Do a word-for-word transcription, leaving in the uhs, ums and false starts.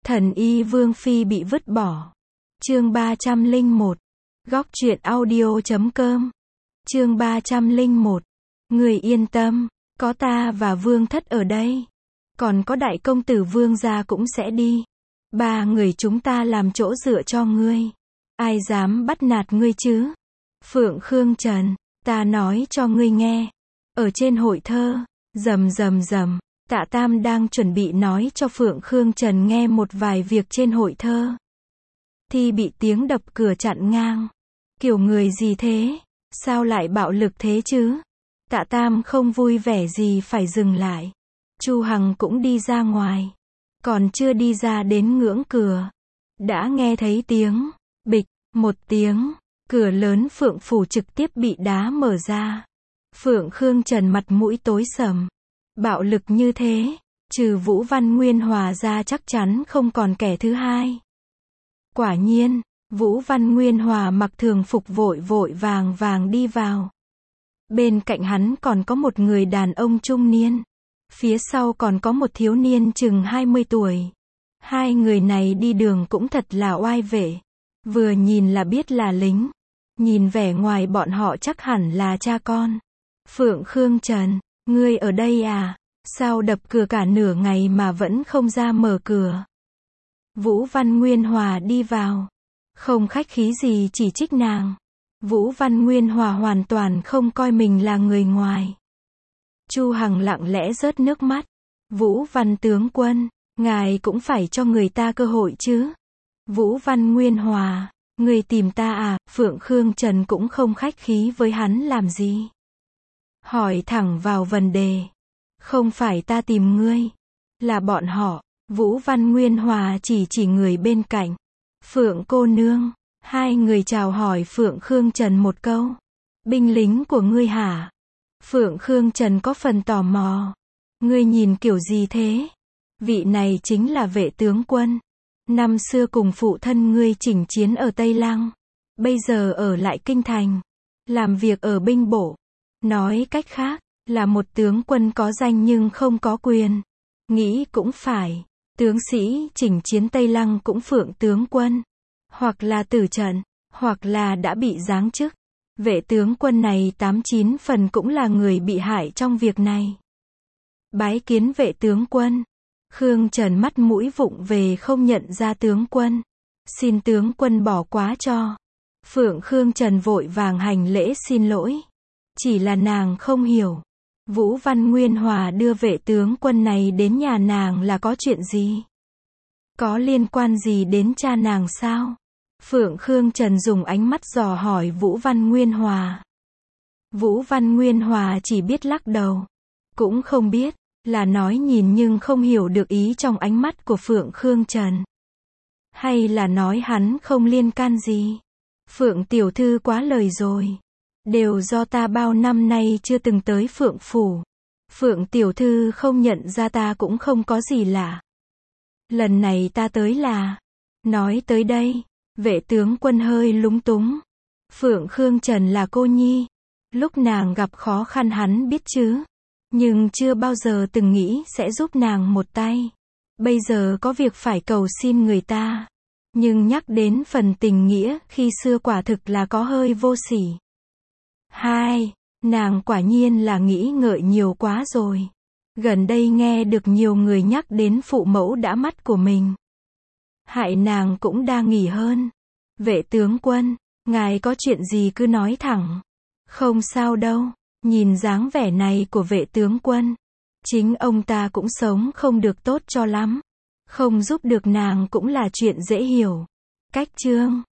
Thần y Vương Phi bị vứt bỏ. Chương ba trăm lẻ một. Góc truyện audio chấm com. Chương ba trăm lẻ một. Người yên tâm, có ta và Vương Thất ở đây. Còn có đại công tử Vương gia cũng sẽ đi. Ba người chúng ta làm chỗ dựa cho ngươi. Ai dám bắt nạt ngươi chứ? Phượng Khương Trần, ta nói cho ngươi nghe. Ở trên hội thơ, rầm rầm rầm, Tạ Tam đang chuẩn bị nói cho Phượng Khương Trần nghe một vài việc trên hội thơ. Thì bị tiếng đập cửa chặn ngang. Kiểu người gì thế? Sao lại bạo lực thế chứ? Tạ Tam không vui vẻ gì phải dừng lại. Chu Hằng cũng đi ra ngoài. Còn chưa đi ra đến ngưỡng cửa, đã nghe thấy tiếng bịch, một tiếng, cửa lớn Phượng phủ trực tiếp bị đá mở ra. Phượng Khương Trần mặt mũi tối sầm. Bạo lực như thế, trừ Vũ Văn Nguyên Hòa ra chắc chắn không còn kẻ thứ hai. Quả nhiên, Vũ Văn Nguyên Hòa mặc thường phục vội vội vàng vàng đi vào. Bên cạnh hắn còn có một người đàn ông trung niên. Phía sau còn có một thiếu niên chừng hai mươi tuổi. Hai người này đi đường cũng thật là oai vệ. Vừa nhìn là biết là lính. Nhìn vẻ ngoài bọn họ chắc hẳn là cha con. Phượng Khương Trần, ngươi ở đây à? Sao đập cửa cả nửa ngày mà vẫn không ra mở cửa? Vũ Văn Nguyên Hòa đi vào. Không khách khí gì chỉ trích nàng. Vũ Văn Nguyên Hòa hoàn toàn không coi mình là người ngoài. Chu Hằng lặng lẽ rớt nước mắt. Vũ Văn tướng quân, ngài cũng phải cho người ta cơ hội chứ. Vũ Văn Nguyên Hòa, người tìm ta à? Phượng Khương Trần cũng không khách khí với hắn làm gì. Hỏi thẳng vào vấn đề. Không phải ta tìm ngươi, là bọn họ. Vũ Văn Nguyên Hòa chỉ chỉ người bên cạnh. Phượng cô nương. Hai người chào hỏi Phượng Khương Trần một câu. Binh lính của ngươi hả? Phượng Khương Trần có phần tò mò. Ngươi nhìn kiểu gì thế? Vị này chính là Vệ tướng quân. Năm xưa cùng phụ thân ngươi chỉnh chiến ở Tây Lăng. Bây giờ ở lại Kinh Thành. Làm việc ở binh bộ. Nói cách khác, là một tướng quân có danh nhưng không có quyền. Nghĩ cũng phải. Tướng sĩ chỉnh chiến Tây Lăng cũng Phượng tướng quân. Hoặc là tử trận, hoặc là đã bị giáng chức. Vệ tướng quân này tám chín phần cũng là người bị hại trong việc này. Bái kiến vệ tướng quân. Khương Trần mắt mũi vụng về không nhận ra tướng quân. Xin tướng quân bỏ quá cho. Phượng Khương Trần vội vàng hành lễ xin lỗi. Chỉ là nàng không hiểu. Vũ Văn Nguyên Hòa đưa vệ tướng quân này đến nhà nàng là có chuyện gì? Có liên quan gì đến cha nàng sao? Phượng Khương Trần dùng ánh mắt dò hỏi Vũ Văn Nguyên Hòa. Vũ Văn Nguyên Hòa chỉ biết lắc đầu. Cũng không biết, là nói nhìn nhưng không hiểu được ý trong ánh mắt của Phượng Khương Trần. Hay là nói hắn không liên can gì. Phượng tiểu thư quá lời rồi. Đều do ta bao năm nay chưa từng tới Phượng phủ. Phượng tiểu thư không nhận ra ta cũng không có gì lạ. Lần này ta tới là... Nói tới đây, vệ tướng quân hơi lúng túng. Phượng Khương Trần là cô nhi. Lúc nàng gặp khó khăn hắn biết chứ. Nhưng chưa bao giờ từng nghĩ sẽ giúp nàng một tay. Bây giờ có việc phải cầu xin người ta. Nhưng nhắc đến phần tình nghĩa khi xưa quả thực là có hơi vô sỉ. Hai, nàng quả nhiên là nghĩ ngợi nhiều quá rồi. Gần đây nghe được nhiều người nhắc đến phụ mẫu đã mất của mình. Hại nàng cũng đa nghỉ hơn. Vệ tướng quân, ngài có chuyện gì cứ nói thẳng. Không sao đâu, nhìn dáng vẻ này của vệ tướng quân. Chính ông ta cũng sống không được tốt cho lắm. Không giúp được nàng cũng là chuyện dễ hiểu. Cách chương.